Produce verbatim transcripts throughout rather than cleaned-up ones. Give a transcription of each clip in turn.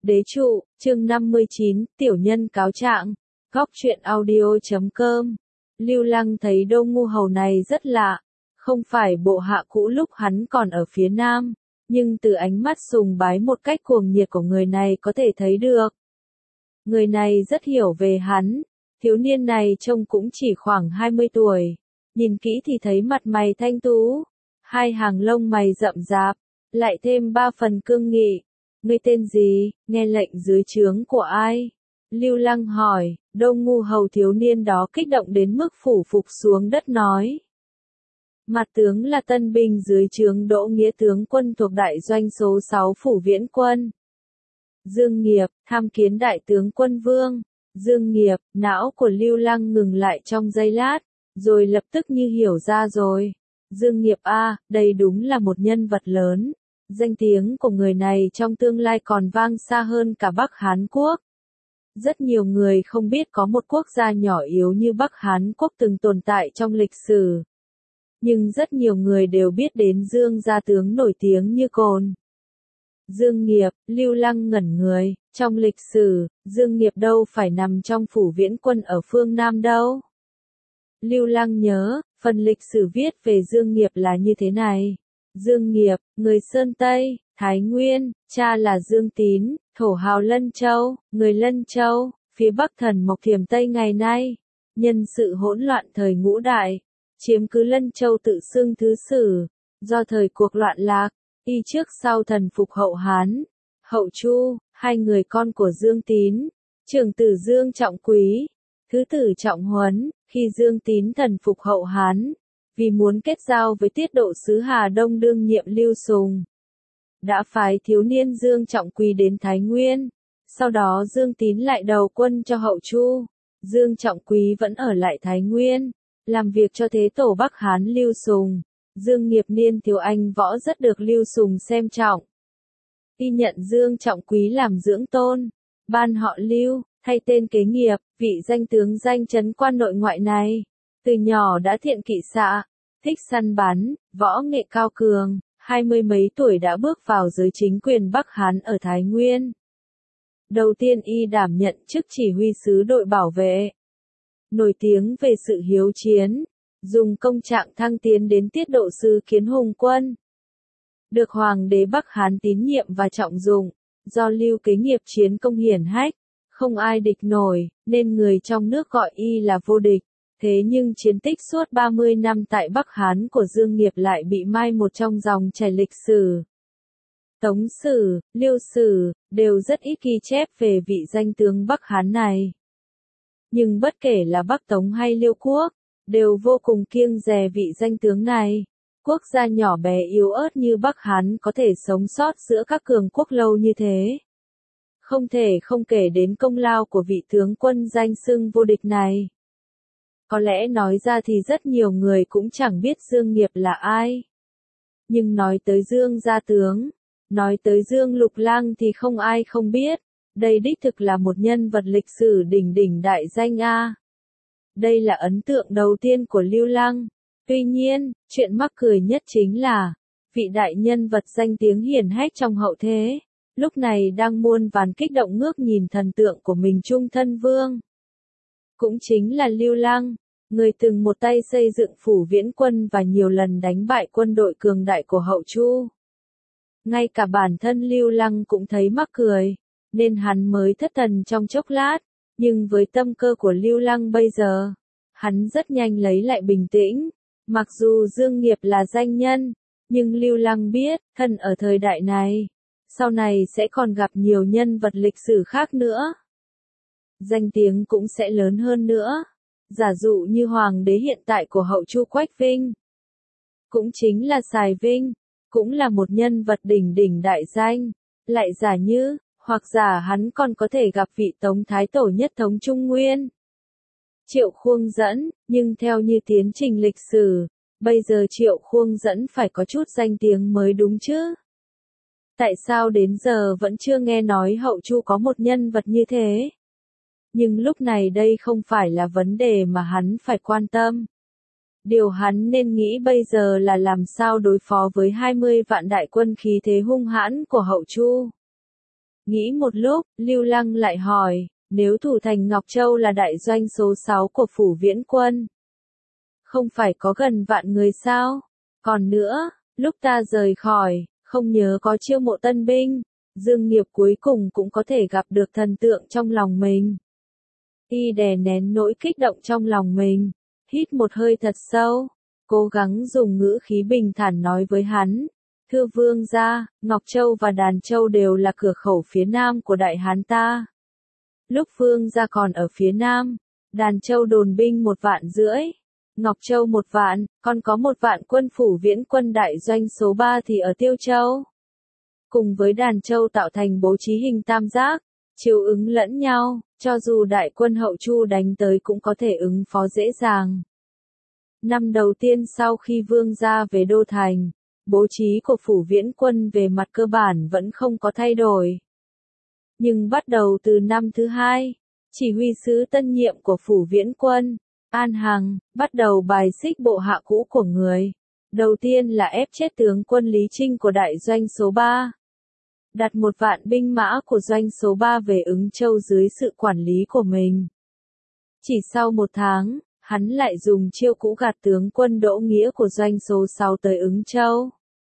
Đế trụ, chương năm mươi chín, tiểu nhân cáo trạng. Góc truyện audio chấm com. Lưu Lăng thấy Đô Ngu Hầu này rất lạ, không phải bộ hạ cũ lúc hắn còn ở phía Nam, nhưng từ ánh mắt sùng bái một cách cuồng nhiệt của người này có thể thấy được. Người này rất hiểu về hắn, thiếu niên này trông cũng chỉ khoảng hai mươi tuổi, nhìn kỹ thì thấy mặt mày thanh tú, hai hàng lông mày rậm rạp, lại thêm ba phần cương nghị. Ngươi tên gì, nghe lệnh dưới trướng của ai? Lưu Lăng hỏi. Đô Ngu Hầu thiếu niên đó kích động đến mức phủ phục xuống đất nói. Mặt tướng là tân binh dưới trướng Đỗ Nghĩa tướng quân thuộc đại doanh số sáu phủ Viễn Quân. Dương Nghiệp, tham kiến đại tướng quân vương. Dương Nghiệp, não của Lưu Lăng ngừng lại trong giây lát, rồi lập tức như hiểu ra rồi. Dương Nghiệp a, đây đúng là một nhân vật lớn. Danh tiếng của người này trong tương lai còn vang xa hơn cả Bắc Hán Quốc. Rất nhiều người không biết có một quốc gia nhỏ yếu như Bắc Hán Quốc từng tồn tại trong lịch sử. Nhưng rất nhiều người đều biết đến Dương gia tướng nổi tiếng như cồn. Dương Nghiệp, Lưu Lăng ngẩn người, trong lịch sử, Dương Nghiệp đâu phải nằm trong phủ Viễn Quân ở phương Nam đâu. Lưu Lăng nhớ, phần lịch sử viết về Dương Nghiệp là như thế này. Dương Nghiệp, người Sơn Tây, Thái Nguyên, cha là Dương Tín, thổ hào Lân Châu, người Lân Châu, phía Bắc thần Mộc Thiểm Tây ngày nay. Nhân sự hỗn loạn thời Ngũ Đại, chiếm cứ Lân Châu tự xưng thứ sử, do thời cuộc loạn lạc, y trước sau thần phục Hậu Hán, Hậu Chu, hai người con của Dương Tín, trưởng tử Dương Trọng Quý, thứ tử Trọng Huấn, khi Dương Tín thần phục Hậu Hán. Vì muốn kết giao với tiết độ sứ Hà Đông đương nhiệm Lưu Sùng, đã phái thiếu niên Dương Trọng Quý đến Thái Nguyên, sau đó Dương Tín lại đầu quân cho Hậu Chu, Dương Trọng Quý vẫn ở lại Thái Nguyên, làm việc cho thế tổ Bắc Hán Lưu Sùng. Dương Nghiệp niên thiếu anh võ rất được Lưu Sùng xem trọng. Y nhận Dương Trọng Quý làm dưỡng tôn, ban họ Lưu, thay tên kế nghiệp, vị danh tướng danh chấn quan nội ngoại này. Từ nhỏ đã thiện kỵ xạ, thích săn bắn, võ nghệ cao cường, hai mươi mấy tuổi đã bước vào giới chính quyền Bắc Hán ở Thái Nguyên. Đầu tiên y đảm nhận chức chỉ huy sứ đội bảo vệ. Nổi tiếng về sự hiếu chiến, dùng công trạng thăng tiến đến tiết độ sứ Kiến Hùng Quân. Được Hoàng đế Bắc Hán tín nhiệm và trọng dụng, do Lưu kế nghiệp chiến công hiển hách, không ai địch nổi, nên người trong nước gọi y là vô địch. Thế nhưng chiến tích suốt ba mươi năm tại Bắc Hán của Dương Nghiệp lại bị mai một trong dòng chảy lịch sử. Tống Sử, Liêu Sử, đều rất ít ghi chép về vị danh tướng Bắc Hán này. Nhưng bất kể là Bắc Tống hay Liêu Quốc, đều vô cùng kiêng dè vị danh tướng này. Quốc gia nhỏ bé yếu ớt như Bắc Hán có thể sống sót giữa các cường quốc lâu như thế. Không thể không kể đến công lao của vị tướng quân danh xưng vô địch này. Có lẽ nói ra thì rất nhiều người cũng chẳng biết Dương Nghiệp là ai. Nhưng nói tới Dương gia tướng, nói tới Dương Lục Lang thì không ai không biết. Đây đích thực là một nhân vật lịch sử đỉnh đỉnh đại danh a. Đây là ấn tượng đầu tiên của Lưu Lăng. Tuy nhiên, chuyện mắc cười nhất chính là, vị đại nhân vật danh tiếng hiển hách trong hậu thế, lúc này đang muôn vàn kích động ngước nhìn thần tượng của mình Trung Thân Vương. Cũng chính là Lưu Lăng, người từng một tay xây dựng phủ Viễn Quân và nhiều lần đánh bại quân đội cường đại của Hậu Chu. Ngay cả bản thân Lưu Lăng cũng thấy mắc cười, nên hắn mới thất thần trong chốc lát, nhưng với tâm cơ của Lưu Lăng bây giờ, hắn rất nhanh lấy lại bình tĩnh. Mặc dù Dương Nghiệp là danh nhân, nhưng Lưu Lăng biết, thân ở thời đại này, sau này sẽ còn gặp nhiều nhân vật lịch sử khác nữa. Danh tiếng cũng sẽ lớn hơn nữa. Giả dụ như hoàng đế hiện tại của Hậu Chu Quách Vinh, cũng chính là Sài Vinh, cũng là một nhân vật đỉnh đỉnh đại danh. Lại giả như, hoặc giả hắn còn có thể gặp vị Tống Thái Tổ nhất thống Trung Nguyên, Triệu Khuông Dẫn, nhưng theo như tiến trình lịch sử, bây giờ Triệu Khuông Dẫn phải có chút danh tiếng mới đúng chứ. Tại sao đến giờ vẫn chưa nghe nói Hậu Chu có một nhân vật như thế? Nhưng lúc này đây không phải là vấn đề mà hắn phải quan tâm. Điều hắn nên nghĩ bây giờ là làm sao đối phó với hai mươi vạn đại quân khí thế hung hãn của Hậu Chu. Nghĩ một lúc, Lưu Lăng lại hỏi, nếu thủ thành Ngọc Châu là đại doanh số sáu của phủ Viễn Quân, không phải có gần vạn người sao? Còn nữa, lúc ta rời khỏi, không nhớ có chiêu mộ tân binh, Dương Nghiệp cuối cùng cũng có thể gặp được thần tượng trong lòng mình. Y đè nén nỗi kích động trong lòng mình, hít một hơi thật sâu, cố gắng dùng ngữ khí bình thản nói với hắn. Thưa vương gia, Ngọc Châu và Đàn Châu đều là cửa khẩu phía nam của Đại Hán ta. Lúc vương gia còn ở phía nam, Đàn Châu đồn binh một vạn rưỡi, Ngọc Châu một vạn, còn có một vạn quân phủ Viễn Quân đại doanh số ba thì ở Tiêu Châu. Cùng với Đàn Châu tạo thành bố trí hình tam giác, chiếu ứng lẫn nhau, cho dù đại quân Hậu Chu đánh tới cũng có thể ứng phó dễ dàng. Năm đầu tiên sau khi vương gia về Đô Thành, bố trí của phủ Viễn Quân về mặt cơ bản vẫn không có thay đổi. Nhưng bắt đầu từ năm thứ hai, chỉ huy sứ tân nhiệm của phủ Viễn Quân, An Hằng, bắt đầu bài xích bộ hạ cũ của người. Đầu tiên là ép chết tướng quân Lý Trinh của đại doanh số ba. Đặt một vạn binh mã của doanh số ba về Ứng Châu dưới sự quản lý của mình. Chỉ sau một tháng, hắn lại dùng chiêu cũ gạt tướng quân Đỗ Nghĩa của doanh số sáu tới Ứng Châu.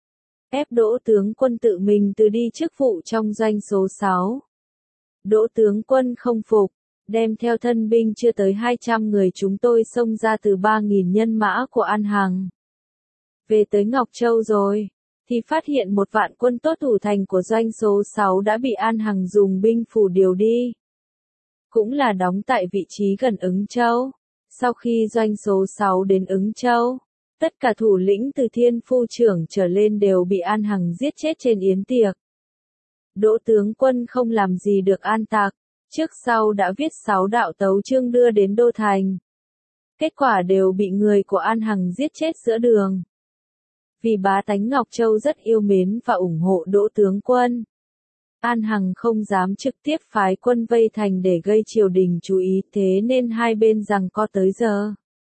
Ép Đỗ tướng quân tự mình từ đi chức vụ trong doanh số sáu. Đỗ tướng quân không phục, đem theo thân binh chưa tới hai trăm người chúng tôi xông ra từ ba nghìn nhân mã của An Hằng. Về tới Ngọc Châu rồi, thì phát hiện một vạn quân tốt thủ thành của doanh số sáu đã bị An Hằng dùng binh phủ điều đi. Cũng là đóng tại vị trí gần Ứng Châu. Sau khi doanh số sáu đến Ứng Châu, tất cả thủ lĩnh từ thiên phu trưởng trở lên đều bị An Hằng giết chết trên yến tiệc. Đỗ tướng quân không làm gì được An Tạc, trước sau đã viết sáu đạo tấu chương đưa đến Đô Thành. Kết quả đều bị người của An Hằng giết chết giữa đường. Vì bá tánh Ngọc Châu rất yêu mến và ủng hộ Đỗ tướng quân, An Hằng không dám trực tiếp phái quân vây thành để gây triều đình chú ý, thế nên hai bên giằng co tới giờ.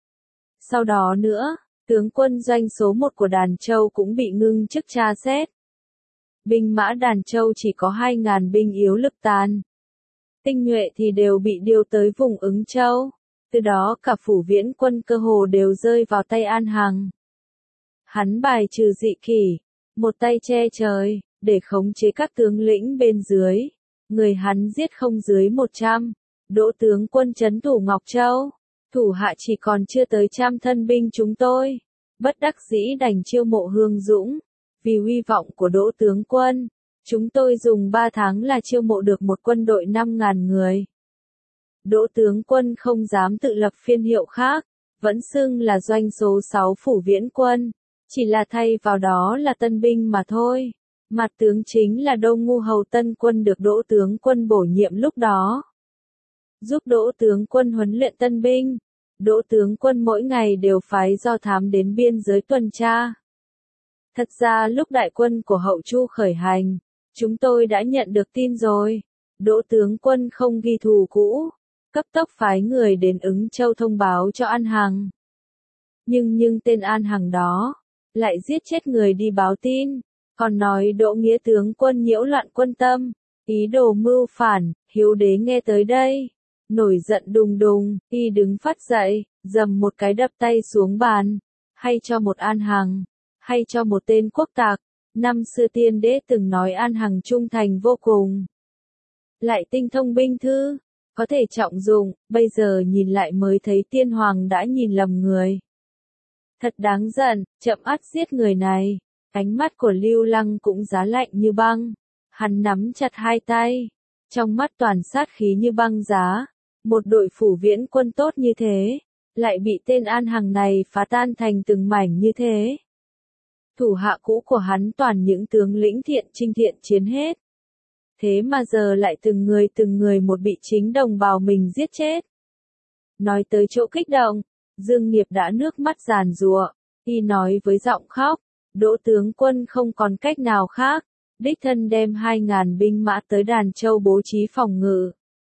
Sau đó nữa, tướng quân doanh số một của Đàn Châu cũng bị ngưng chức tra xét. Binh mã Đàn Châu chỉ có hai nghìn binh yếu lực tàn. Tinh nhuệ thì đều bị điều tới vùng Ứng Châu. Từ đó cả phủ Viễn Quân cơ hồ đều rơi vào tay An Hằng. Hắn bài trừ dị kỷ, một tay che trời, để khống chế các tướng lĩnh bên dưới. Người hắn giết không dưới một trăm. Đỗ tướng quân trấn thủ Ngọc Châu. Thủ hạ chỉ còn chưa tới trăm thân binh chúng tôi. Bất đắc dĩ đành chiêu mộ Hương Dũng. Vì hy vọng của Đỗ tướng quân, chúng tôi dùng ba tháng là chiêu mộ được một quân đội năm nghìn người. Đỗ tướng quân không dám tự lập phiên hiệu khác, vẫn xưng là doanh số sáu phủ Viễn Quân, chỉ là thay vào đó là tân binh mà thôi. Mặt tướng chính là Đô Ngu Hầu tân quân được Đỗ tướng quân bổ nhiệm lúc đó. Giúp Đỗ tướng quân huấn luyện tân binh, Đỗ tướng quân mỗi ngày đều phái do thám đến biên giới tuần tra. Thật ra lúc đại quân của Hậu Chu khởi hành, chúng tôi đã nhận được tin rồi. Đỗ tướng quân không ghi thù cũ, cấp tốc phái người đến Ứng Châu thông báo cho An Hằng. Nhưng nhưng tên An Hằng đó, lại giết chết người đi báo tin, còn nói Đỗ Nghĩa tướng quân nhiễu loạn quân tâm, ý đồ mưu phản. Hiếu đế nghe tới đây, nổi giận đùng đùng, y đứng phát dậy, dầm một cái đập tay xuống bàn, hay cho một An Hằng, hay cho một tên quốc tạc. Năm xưa tiên đế từng nói An Hằng trung thành vô cùng, lại tinh thông binh thư, có thể trọng dụng, bây giờ nhìn lại mới thấy tiên hoàng đã nhìn lầm người. Thật đáng giận, chậm ắt giết người này. Ánh mắt của Lưu Lăng cũng giá lạnh như băng, hắn nắm chặt hai tay, trong mắt toàn sát khí như băng giá. Một đội phủ Viễn Quân tốt như thế, lại bị tên An Hằng này phá tan thành từng mảnh như thế. Thủ hạ cũ của hắn toàn những tướng lĩnh thiện chinh thiện chiến hết. Thế mà giờ lại từng người từng người một bị chính đồng bào mình giết chết. Nói tới chỗ kích động, Dương Nghiệp đã nước mắt giàn giụa, y nói với giọng khóc, Đỗ tướng quân không còn cách nào khác, đích thân đem hai nghìn binh mã tới Đàn Châu bố trí phòng ngự.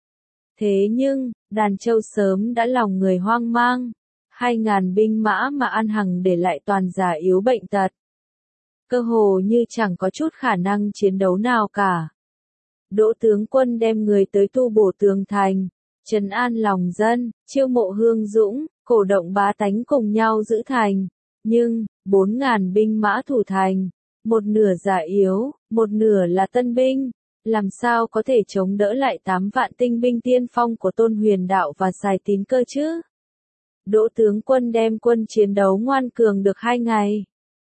Thế nhưng, Đàn Châu sớm đã lòng người hoang mang, hai nghìn binh mã mà An Hằng để lại toàn già yếu bệnh tật. Cơ hồ như chẳng có chút khả năng chiến đấu nào cả. Đỗ tướng quân đem người tới tu bổ tường thành, trấn an lòng dân, chiêu mộ hương dũng, cổ động bá tánh cùng nhau giữ thành. Nhưng, bốn ngàn binh mã thủ thành, một nửa già yếu, một nửa là tân binh, làm sao có thể chống đỡ lại tám vạn tinh binh tiên phong của Tôn Huyền Đạo và Sài Tín Cơ chứ? Đỗ tướng quân đem quân chiến đấu ngoan cường được hai ngày.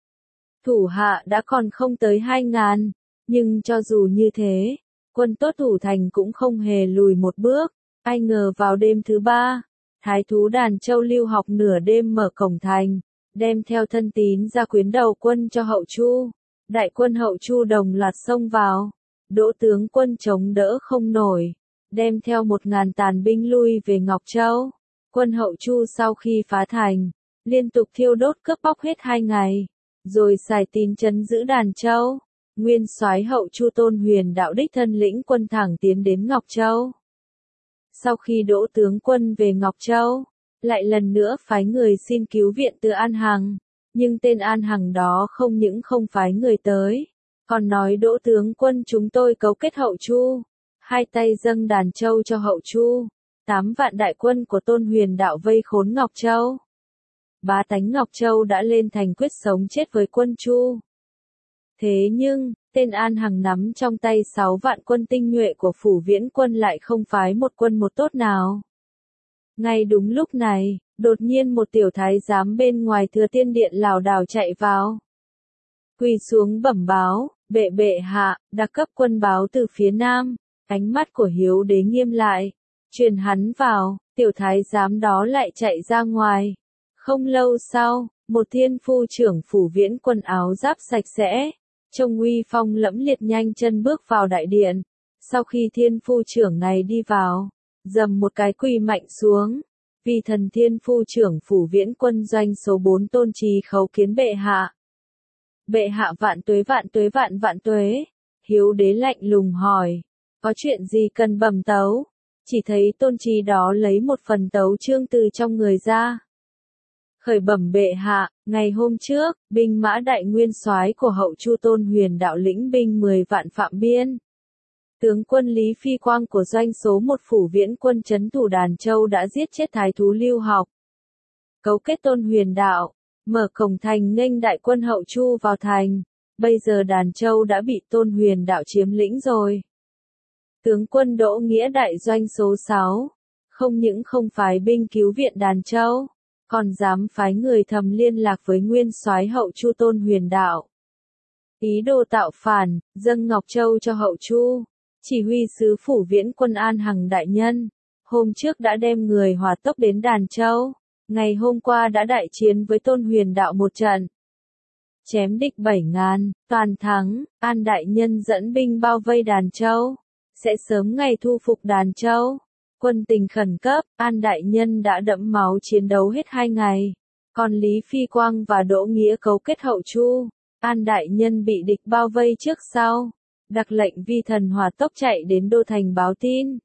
Thủ hạ đã còn không tới hai ngàn, nhưng cho dù như thế, quân tốt thủ thành cũng không hề lùi một bước. Ai ngờ vào đêm thứ ba, thái thú Đàn Châu Lưu Học nửa đêm mở cổng thành, đem theo thân tín ra quyến đầu quân cho Hậu Chu. Đại quân Hậu Chu đồng loạt xông vào, Đỗ tướng quân chống đỡ không nổi, đem theo một ngàn tàn binh lui về Ngọc Châu. Quân Hậu Chu sau khi phá thành, liên tục thiêu đốt cướp bóc hết hai ngày, rồi Sài Tín trấn giữ Đàn Châu. Nguyên soái Hậu Chu Tôn Huyền Đạo đích thân lĩnh quân thẳng tiến đến Ngọc Châu. Sau khi Đỗ tướng quân về Ngọc Châu, lại lần nữa phái người xin cứu viện từ An Hằng, nhưng tên An Hằng đó không những không phái người tới, còn nói Đỗ tướng quân chúng tôi cấu kết Hậu Chu, hai tay dâng Đàn Châu cho Hậu Chu, tám vạn đại quân của Tôn Huyền Đạo vây khốn Ngọc Châu. Bá tánh Ngọc Châu đã lên thành quyết sống chết với quân Chu. Thế nhưng, tên An Hằng nắm trong tay sáu vạn quân tinh nhuệ của Phủ Viễn quân lại không phái một quân một tốt nào. Ngay đúng lúc này, đột nhiên một tiểu thái giám bên ngoài Thừa Tiên Điện lảo đảo chạy vào. Quỳ xuống bẩm báo, bệ bệ hạ, đặc cấp quân báo từ phía nam, ánh mắt của Hiếu Đế nghiêm lại, truyền hắn vào, tiểu thái giám đó lại chạy ra ngoài. Không lâu sau, một thiên phu trưởng Phủ Viễn quân áo giáp sạch sẽ, trông uy phong lẫm liệt nhanh chân bước vào đại điện. Sau khi thiên phu trưởng này đi vào, dầm một cái quỳ mạnh xuống, vì thần thiên phu trưởng Phủ Viễn quân doanh số bốn Tôn Trí khấu kiến bệ hạ. Bệ hạ vạn tuế vạn tuế vạn vạn tuế. Hiếu Đế lạnh lùng hỏi, có chuyện gì cần bẩm tấu? Chỉ thấy Tôn Trí đó lấy một phần tấu chương từ trong người ra. Khởi bẩm bệ hạ, ngày hôm trước, binh mã đại nguyên soái của Hậu Chu Tôn Huyền Đạo lĩnh binh mười vạn phạm biên. Tướng quân Lý Phi Quang của doanh số một Phủ Viễn quân trấn thủ Đàn Châu đã giết chết thái thú Lưu Học. Cấu kết Tôn Huyền Đạo, mở cổng thành nghênh đại quân Hậu Chu vào thành. Bây giờ Đàn Châu đã bị Tôn Huyền Đạo chiếm lĩnh rồi. Tướng quân Đỗ Nghĩa đại doanh số sáu, không những không phái binh cứu viện Đàn Châu, còn dám phái người thầm liên lạc với nguyên soái Hậu Chu Tôn Huyền Đạo. Ý đồ tạo phản, dâng Ngọc Châu cho Hậu Chu. Chỉ huy sứ Phủ Viễn quân An Hằng đại nhân, hôm trước đã đem người hỏa tốc đến Đàn Châu, ngày hôm qua đã đại chiến với Tôn Huyền Đạo một trận. Chém địch bảy ngàn, toàn thắng, An đại nhân dẫn binh bao vây Đàn Châu, sẽ sớm ngày thu phục Đàn Châu. Quân tình khẩn cấp, An đại nhân đã đẫm máu chiến đấu hết hai ngày, còn Lý Phi Quang và Đỗ Nghĩa cấu kết Hậu Chu, An đại nhân bị địch bao vây trước sau, đặc lệnh vi thần hỏa tốc chạy đến đô thành báo tin.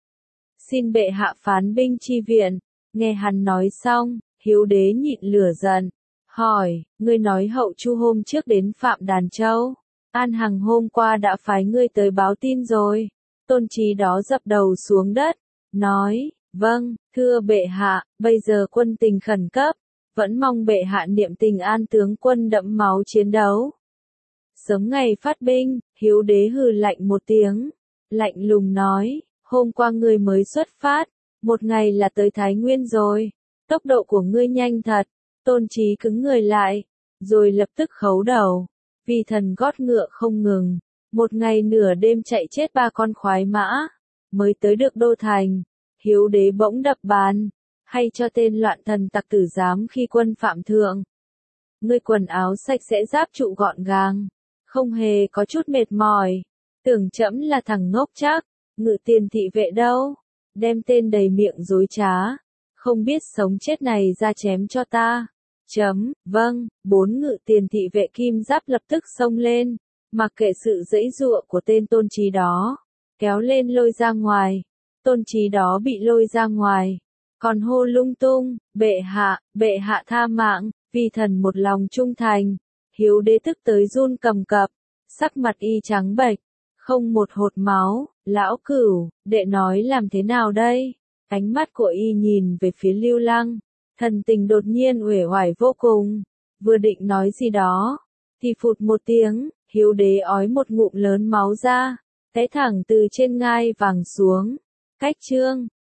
Xin bệ hạ phán binh chi viện. Nghe hắn nói xong, Hiếu Đế nhịn lửa giận, hỏi, ngươi nói Hậu Chu hôm trước đến phạm Đàn Châu, An Hằng hôm qua đã phái ngươi tới báo tin rồi. Tôn Trí đó dập đầu xuống đất, nói, vâng, thưa bệ hạ, bây giờ quân tình khẩn cấp, vẫn mong bệ hạ niệm tình An tướng quân đẫm máu chiến đấu. Sớm ngày phát binh, Hiếu Đế hừ lạnh một tiếng, lạnh lùng nói, hôm qua ngươi mới xuất phát, một ngày là tới Thái Nguyên rồi, tốc độ của ngươi nhanh thật. Tôn Trí cứng người lại, rồi lập tức khấu đầu, vì thần gót ngựa không ngừng, một ngày nửa đêm chạy chết ba con khoái mã, mới tới được đô thành. Hiếu Đế bỗng đập bàn, hay cho tên loạn thần tặc tử dám khi quân phạm thượng. Ngươi quần áo sạch sẽ giáp trụ gọn gàng, không hề có chút mệt mỏi, tưởng trẫm là thằng ngốc chắc, ngự tiền thị vệ đâu, đem tên đầy miệng dối trá, không biết sống chết này ra chém cho ta. Chấm, vâng, bốn ngự tiền thị vệ kim giáp lập tức xông lên, mặc kệ sự giãy giụa của tên Tôn Trí đó, kéo lên lôi ra ngoài. Tôn Trí đó bị lôi ra ngoài, còn hô lung tung, bệ hạ, bệ hạ tha mạng, vì thần một lòng trung thành. Hiếu Đế tức tới run cầm cập, sắc mặt y trắng bệch, không một hột máu, lão Cửu, đệ nói làm thế nào đây? Ánh mắt của y nhìn về phía Lưu Lăng, thần tình đột nhiên uể oải vô cùng, vừa định nói gì đó, thì phụt một tiếng, Hiếu Đế ói một ngụm lớn máu ra, té thẳng từ trên ngai vàng xuống. Cách chương